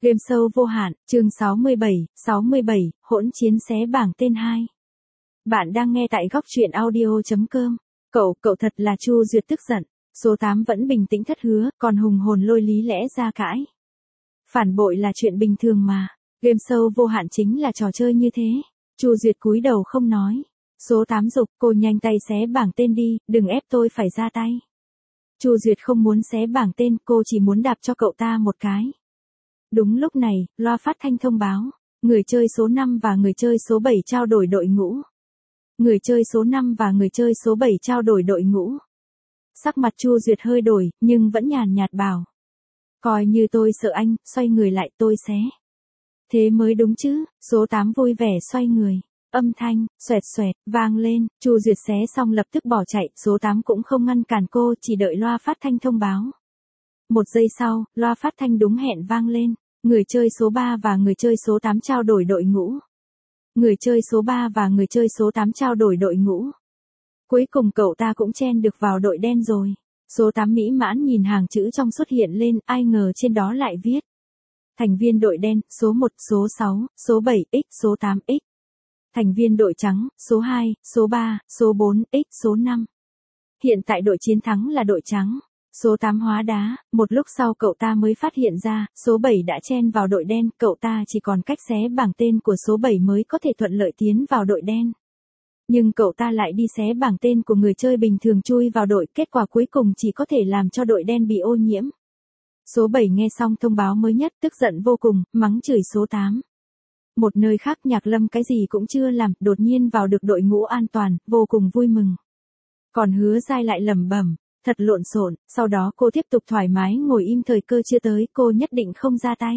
Game show vô hạn, chương 67, hỗn chiến xé bảng tên 2. Bạn đang nghe tại góc truyện audio.com. Cậu thật là Chu Duyệt tức giận. Số 8 vẫn bình tĩnh thất hứa, còn hùng hồn lôi lý lẽ ra cãi. Phản bội là chuyện bình thường mà. Game show vô hạn chính là trò chơi như thế. Chu Duyệt cúi đầu không nói. Số 8 dục, cô nhanh tay xé bảng tên đi, đừng ép tôi phải ra tay. Chu Duyệt không muốn xé bảng tên, cô chỉ muốn đạp cho cậu ta một cái. Đúng lúc này, loa phát thanh thông báo, người chơi số 5 và người chơi số 7 trao đổi đội ngũ. Người chơi số 5 và người chơi số 7 trao đổi đội ngũ. Sắc mặt Chu Duyệt hơi đổi, nhưng vẫn nhàn nhạt bảo. Coi như tôi sợ anh, xoay người lại tôi xé. Thế mới đúng chứ, số 8 vui vẻ xoay người. Âm thanh, xoẹt xoẹt, vang lên, Chu Duyệt xé xong lập tức bỏ chạy, số 8 cũng không ngăn cản cô, chỉ đợi loa phát thanh thông báo. Một giây sau, loa phát thanh đúng hẹn vang lên. Người chơi số 3 và người chơi số 8 trao đổi đội ngũ. Người chơi số 3 và người chơi số 8 trao đổi đội ngũ. Cuối cùng cậu ta cũng chen được vào đội đen rồi. Số 8 mỹ mãn nhìn hàng chữ trong xuất hiện lên, ai ngờ trên đó lại viết. Thành viên đội đen, số 1, số 6, số 7, x, số 8, x. Thành viên đội trắng, số 2, số 3, số 4, x, số 5. Hiện tại đội chiến thắng là đội trắng. Số 8 hóa đá, một lúc sau cậu ta mới phát hiện ra, số 7 đã chen vào đội đen, cậu ta chỉ còn cách xé bảng tên của số 7 mới có thể thuận lợi tiến vào đội đen. Nhưng cậu ta lại đi xé bảng tên của người chơi bình thường chui vào đội, kết quả cuối cùng chỉ có thể làm cho đội đen bị ô nhiễm. Số 7 nghe xong thông báo mới nhất tức giận vô cùng, mắng chửi số 8. Một nơi khác Nhạc Lâm cái gì cũng chưa làm, đột nhiên vào được đội ngũ an toàn, vô cùng vui mừng. Còn Hứa Giai lại lẩm bẩm. Thật lộn xộn, sau đó cô tiếp tục thoải mái ngồi im thời cơ chưa tới, cô nhất định không ra tay.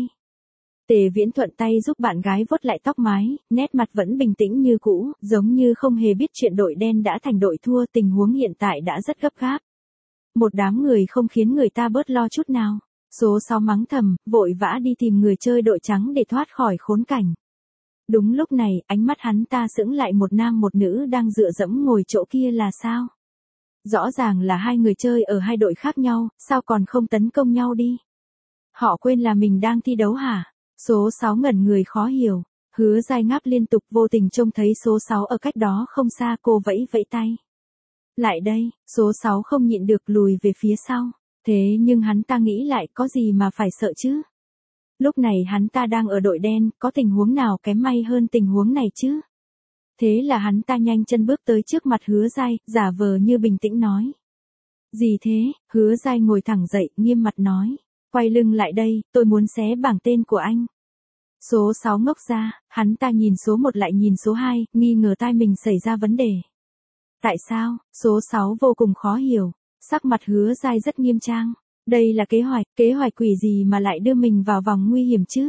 Tề Viễn thuận tay giúp bạn gái vuốt lại tóc mái, nét mặt vẫn bình tĩnh như cũ, giống như không hề biết chuyện đội đen đã thành đội thua, tình huống hiện tại đã rất gấp gáp. Một đám người không khiến người ta bớt lo chút nào. Số 6 mắng thầm, vội vã đi tìm người chơi đội trắng để thoát khỏi khốn cảnh. Đúng lúc này, ánh mắt hắn ta sững lại, một nam một nữ đang dựa dẫm ngồi chỗ kia là sao? Rõ ràng là hai người chơi ở hai đội khác nhau, sao còn không tấn công nhau đi? Họ quên là mình đang thi đấu hả? Số 6 ngẩn người khó hiểu, Hứa Giai ngáp liên tục, vô tình trông thấy số 6 ở cách đó không xa, cô vẫy vẫy tay. Lại đây, số 6 không nhịn được lùi về phía sau. Thế nhưng hắn ta nghĩ lại, có gì mà phải sợ chứ? Lúc này hắn ta đang ở đội đen, có tình huống nào kém may hơn tình huống này chứ? Thế là hắn ta nhanh chân bước tới trước mặt Hứa Giai, giả vờ như bình tĩnh nói. Gì thế? Hứa Giai ngồi thẳng dậy, nghiêm mặt nói. Quay lưng lại đây, tôi muốn xé bảng tên của anh. Số 6 ngốc ra, hắn ta nhìn số 1 lại nhìn số 2, nghi ngờ tai mình xảy ra vấn đề. Tại sao? Số 6 vô cùng khó hiểu, sắc mặt Hứa Giai rất nghiêm trang. Đây là kế hoạch quỷ gì mà lại đưa mình vào vòng nguy hiểm chứ?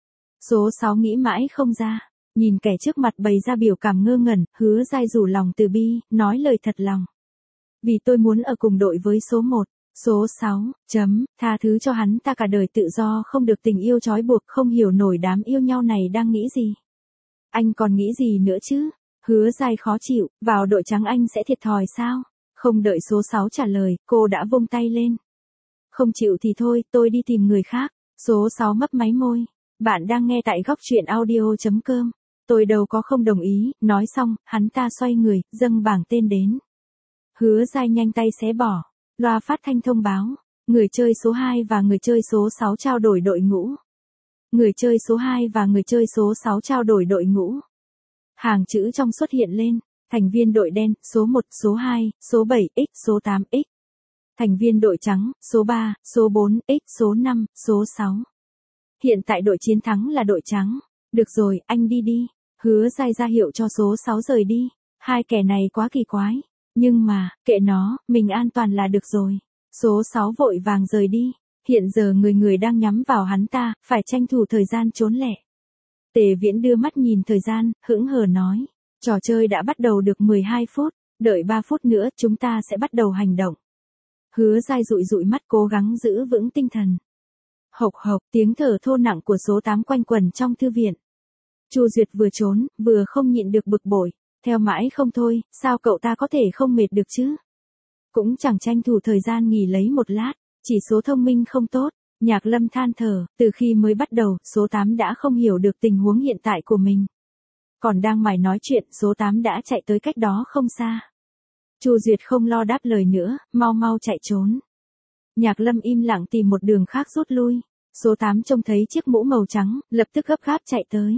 Số 6 nghĩ mãi không ra. Nhìn kẻ trước mặt bày ra biểu cảm ngơ ngẩn, Hứa Giai rủ lòng từ bi, nói lời thật lòng. Vì tôi muốn ở cùng đội với số 1, số 6, tha thứ cho hắn ta cả đời tự do, không được tình yêu trói buộc, không hiểu nổi đám yêu nhau này đang nghĩ gì. Anh còn nghĩ gì nữa chứ? Hứa Giai khó chịu, vào đội trắng anh sẽ thiệt thòi sao? Không đợi số 6 trả lời, cô đã vung tay lên. Không chịu thì thôi, tôi đi tìm người khác. Số 6 mấp máy môi. Bạn đang nghe tại góc truyện audio.com. Tôi đâu có không đồng ý, nói xong, hắn ta xoay người, dâng bảng tên đến. Hứa Giai nhanh tay xé bỏ. Loa phát thanh thông báo. Người chơi số 2 và người chơi số 6 trao đổi đội ngũ. Người chơi số 2 và người chơi số 6 trao đổi đội ngũ. Hàng chữ trong xuất hiện lên. Thành viên đội đen, số 1, số 2, số 7, x, số 8, x. Thành viên đội trắng, số 3, số 4, x, số 5, số 6. Hiện tại đội chiến thắng là đội trắng. Được rồi, anh đi đi. Hứa Giai ra hiệu cho số 6 rời đi. Hai kẻ này quá kỳ quái. Nhưng mà, kệ nó, mình an toàn là được rồi. Số 6 vội vàng rời đi. Hiện giờ người đang nhắm vào hắn ta, phải tranh thủ thời gian trốn lẻ. Tề Viễn đưa mắt nhìn thời gian, hững hờ nói. Trò chơi đã bắt đầu được 12 phút, đợi 3 phút nữa chúng ta sẽ bắt đầu hành động. Hứa Giai dụi mắt cố gắng giữ vững tinh thần. Hộc hộc, tiếng thở thô nặng của số 8 quanh quẩn trong thư viện. Chu Duyệt vừa trốn, vừa không nhịn được bực bội, theo mãi không thôi, sao cậu ta có thể không mệt được chứ? Cũng chẳng tranh thủ thời gian nghỉ lấy một lát, chỉ số thông minh không tốt, Nhạc Lâm than thở, từ khi mới bắt đầu, số 8 đã không hiểu được tình huống hiện tại của mình. Còn đang mải nói chuyện, số 8 đã chạy tới cách đó không xa. Chu Duyệt không lo đáp lời nữa, mau mau chạy trốn. Nhạc Lâm im lặng tìm một đường khác rút lui. Số 8 trông thấy chiếc mũ màu trắng, lập tức gấp gáp chạy tới.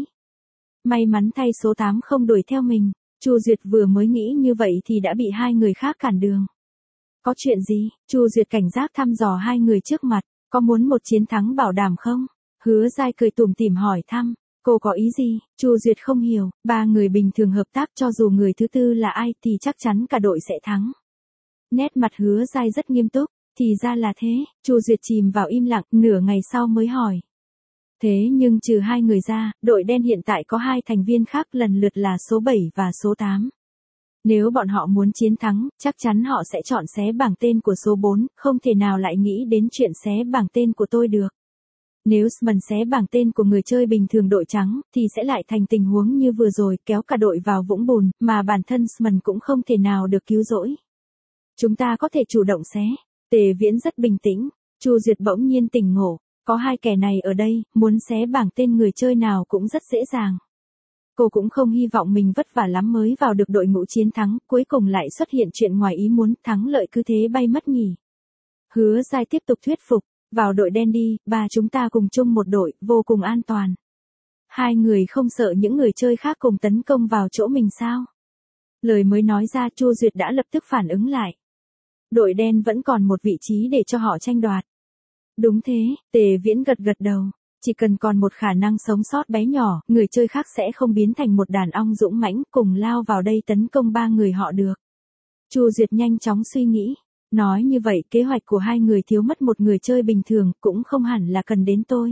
May mắn thay số 8 không đuổi theo mình. Chu Duyệt vừa mới nghĩ như vậy thì đã bị hai người khác cản đường. Có chuyện gì? Chu Duyệt cảnh giác thăm dò hai người trước mặt. Có muốn một chiến thắng bảo đảm không? Hứa Giai cười tủm tỉm hỏi thăm. Cô có ý gì? Chu Duyệt không hiểu. Ba người bình thường hợp tác cho dù người thứ tư là ai thì chắc chắn cả đội sẽ thắng. Nét mặt Hứa Giai rất nghiêm túc. Thì ra là thế. Chu Duyệt chìm vào im lặng, nửa ngày sau mới hỏi. Thế nhưng trừ hai người ra, đội đen hiện tại có hai thành viên khác lần lượt là số 7 và số 8. Nếu bọn họ muốn chiến thắng, chắc chắn họ sẽ chọn xé bảng tên của số 4, không thể nào lại nghĩ đến chuyện xé bảng tên của tôi được. Nếu Sman xé bảng tên của người chơi bình thường đội trắng, thì sẽ lại thành tình huống như vừa rồi, kéo cả đội vào vũng bùn, mà bản thân Sman cũng không thể nào được cứu rỗi. Chúng ta có thể chủ động xé. Tề Viễn rất bình tĩnh. Chu Duyệt bỗng nhiên tỉnh ngộ. Có hai kẻ này ở đây, muốn xé bảng tên người chơi nào cũng rất dễ dàng. Cô cũng không hy vọng mình vất vả lắm mới vào được đội ngũ chiến thắng, cuối cùng lại xuất hiện chuyện ngoài ý muốn, thắng lợi cứ thế bay mất nhỉ. Hứa Giai tiếp tục thuyết phục, vào đội đen đi, ba chúng ta cùng chung một đội, vô cùng an toàn. Hai người không sợ những người chơi khác cùng tấn công vào chỗ mình sao? Lời mới nói ra Chu Duyệt đã lập tức phản ứng lại. Đội đen vẫn còn một vị trí để cho họ tranh đoạt. Đúng thế, Tề Viễn gật gật đầu. Chỉ cần còn một khả năng sống sót bé nhỏ, người chơi khác sẽ không biến thành một đàn ong dũng mãnh cùng lao vào đây tấn công ba người họ được. Chu Duyệt nhanh chóng suy nghĩ. Nói như vậy kế hoạch của hai người thiếu mất một người chơi bình thường cũng không hẳn là cần đến tôi.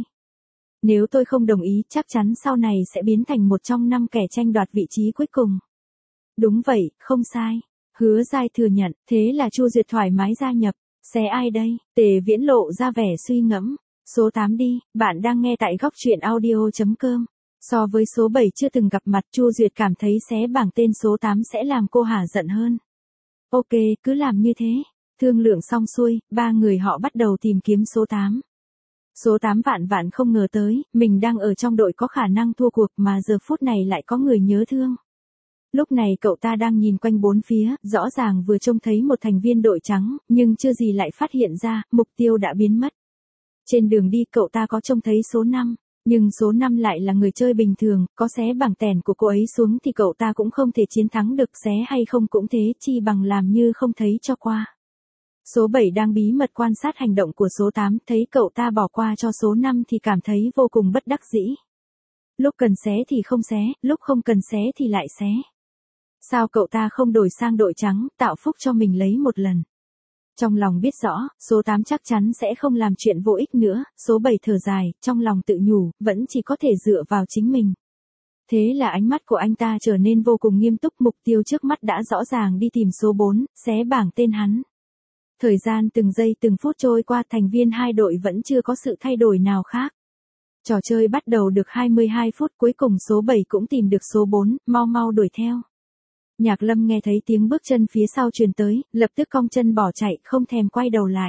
Nếu tôi không đồng ý chắc chắn sau này sẽ biến thành một trong 5 kẻ tranh đoạt vị trí cuối cùng. Đúng vậy, không sai. Hứa Giai thừa nhận, thế là Chu Duyệt thoải mái gia nhập. Xé ai đây? Tề Viễn lộ ra vẻ suy ngẫm. Số 8 đi, bạn đang nghe tại góc truyện audio.com. So với số 7 chưa từng gặp mặt Chu Duyệt cảm thấy xé bảng tên số 8 sẽ làm cô hả giận hơn. Ok, cứ làm như thế. Thương lượng xong xuôi, ba người họ bắt đầu tìm kiếm số 8. Số 8 vạn vạn không ngờ tới, mình đang ở trong đội có khả năng thua cuộc mà giờ phút này lại có người nhớ thương. Lúc này cậu ta đang nhìn quanh bốn phía, rõ ràng vừa trông thấy một thành viên đội trắng, nhưng chưa gì lại phát hiện ra, mục tiêu đã biến mất. Trên đường đi cậu ta có trông thấy số 5, nhưng số 5 lại là người chơi bình thường, có xé bảng tèn của cô ấy xuống thì cậu ta cũng không thể chiến thắng được, xé hay không cũng thế, chi bằng làm như không thấy cho qua. Số 7 đang bí mật quan sát hành động của số 8, thấy cậu ta bỏ qua cho số 5 thì cảm thấy vô cùng bất đắc dĩ. Lúc cần xé thì không xé, lúc không cần xé thì lại xé. Sao cậu ta không đổi sang đội trắng, tạo phúc cho mình lấy một lần. Trong lòng biết rõ, số 8 chắc chắn sẽ không làm chuyện vô ích nữa, số 7 thở dài, trong lòng tự nhủ, vẫn chỉ có thể dựa vào chính mình. Thế là ánh mắt của anh ta trở nên vô cùng nghiêm túc, mục tiêu trước mắt đã rõ ràng, đi tìm số 4, xé bảng tên hắn. Thời gian từng giây từng phút trôi qua, thành viên hai đội vẫn chưa có sự thay đổi nào khác. Trò chơi bắt đầu được 22 phút, cuối cùng số 7 cũng tìm được số 4, mau mau đuổi theo. Nhạc Lâm nghe thấy tiếng bước chân phía sau truyền tới, lập tức cong chân bỏ chạy, không thèm quay đầu lại.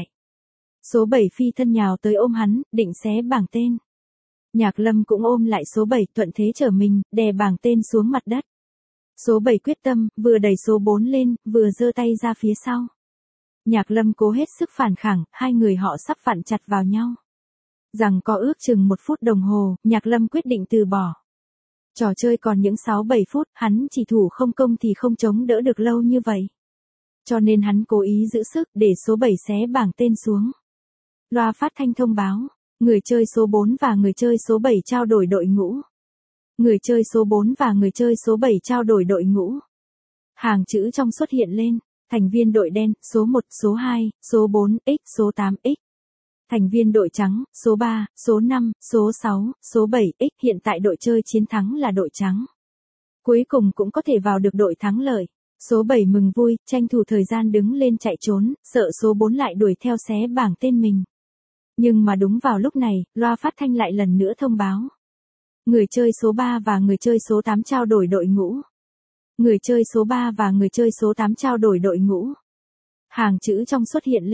Số 7 phi thân nhào tới ôm hắn, định xé bảng tên. Nhạc Lâm cũng ôm lại số 7, thuận thế trở mình, đè bảng tên xuống mặt đất. Số 7 quyết tâm, vừa đẩy số 4 lên, vừa giơ tay ra phía sau. Nhạc Lâm cố hết sức phản kháng, hai người họ sắp vặn chặt vào nhau. Rằng có ước chừng 1 phút đồng hồ, Nhạc Lâm quyết định từ bỏ. Trò chơi còn những 6-7 phút, hắn chỉ thủ không công thì không chống đỡ được lâu như vậy. Cho nên hắn cố ý giữ sức để số 7 xé bảng tên xuống. Loa phát thanh thông báo, người chơi số 4 và người chơi số 7 trao đổi đội ngũ. Người chơi số 4 và người chơi số 7 trao đổi đội ngũ. Hàng chữ trong xuất hiện lên, thành viên đội đen, số 1, số 2, số 4, x, số 8, x. Thành viên đội trắng, số 3, số 5, số 6, số 7, x. Hiện tại đội chơi chiến thắng là đội trắng. Cuối cùng cũng có thể vào được đội thắng lợi. Số 7 mừng vui, tranh thủ thời gian đứng lên chạy trốn, sợ số 4 lại đuổi theo xé bảng tên mình. Nhưng mà đúng vào lúc này, loa phát thanh lại lần nữa thông báo. Người chơi số 3 và người chơi số 8 trao đổi đội ngũ. Người chơi số 3 và người chơi số 8 trao đổi đội ngũ. Hàng chữ trong xuất hiện lên.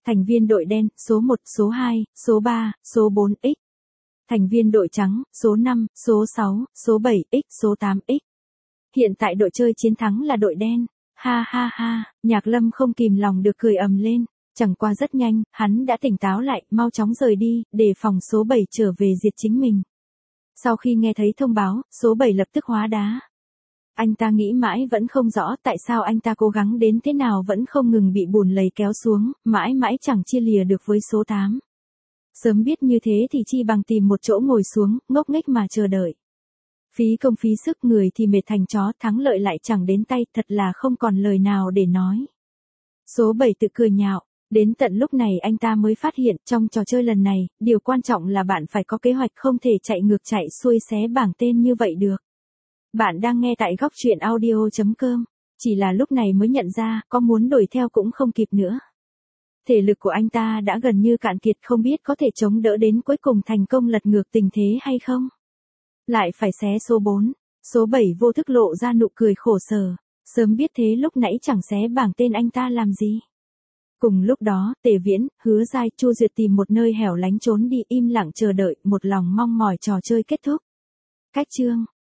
Thành viên đội đen, số 1, số 2, số 3, số 4X. Thành viên đội trắng, số 5, số 6, số 7X, số 8X. Hiện tại đội chơi chiến thắng là đội đen. Ha ha ha, Nhạc Lâm không kìm lòng được cười ầm lên. Chẳng qua rất nhanh, hắn đã tỉnh táo lại, mau chóng rời đi, để phòng số 7 trở về diệt chính mình. Sau khi nghe thấy thông báo, số 7 lập tức hóa đá. Anh ta nghĩ mãi vẫn không rõ tại sao anh ta cố gắng đến thế nào vẫn không ngừng bị bùn lầy kéo xuống, mãi mãi chẳng chia lìa được với số 8. Sớm biết như thế thì chi bằng tìm một chỗ ngồi xuống, ngốc nghếch mà chờ đợi. Phí công phí sức, người thì mệt thành chó, thắng lợi lại chẳng đến tay, thật là không còn lời nào để nói. Số 7 tự cười nhạo. Đến tận lúc này anh ta mới phát hiện trong trò chơi lần này, điều quan trọng là bạn phải có kế hoạch, không thể chạy ngược chạy xuôi xé bảng tên như vậy được. Bạn đang nghe tại góc truyện audio.com. Chỉ là lúc này mới nhận ra, có muốn đuổi theo cũng không kịp nữa. Thể lực của anh ta đã gần như cạn kiệt, không biết có thể chống đỡ đến cuối cùng thành công lật ngược tình thế hay không. Lại phải xé số 4. Số 7 vô thức lộ ra nụ cười khổ sở. Sớm biết thế lúc nãy chẳng xé bảng tên anh ta làm gì. Cùng lúc đó, Tề Viễn, Hứa Giai, Chu Duyệt tìm một nơi hẻo lánh trốn đi, im lặng chờ đợi, một lòng mong mỏi trò chơi kết thúc. Cách chương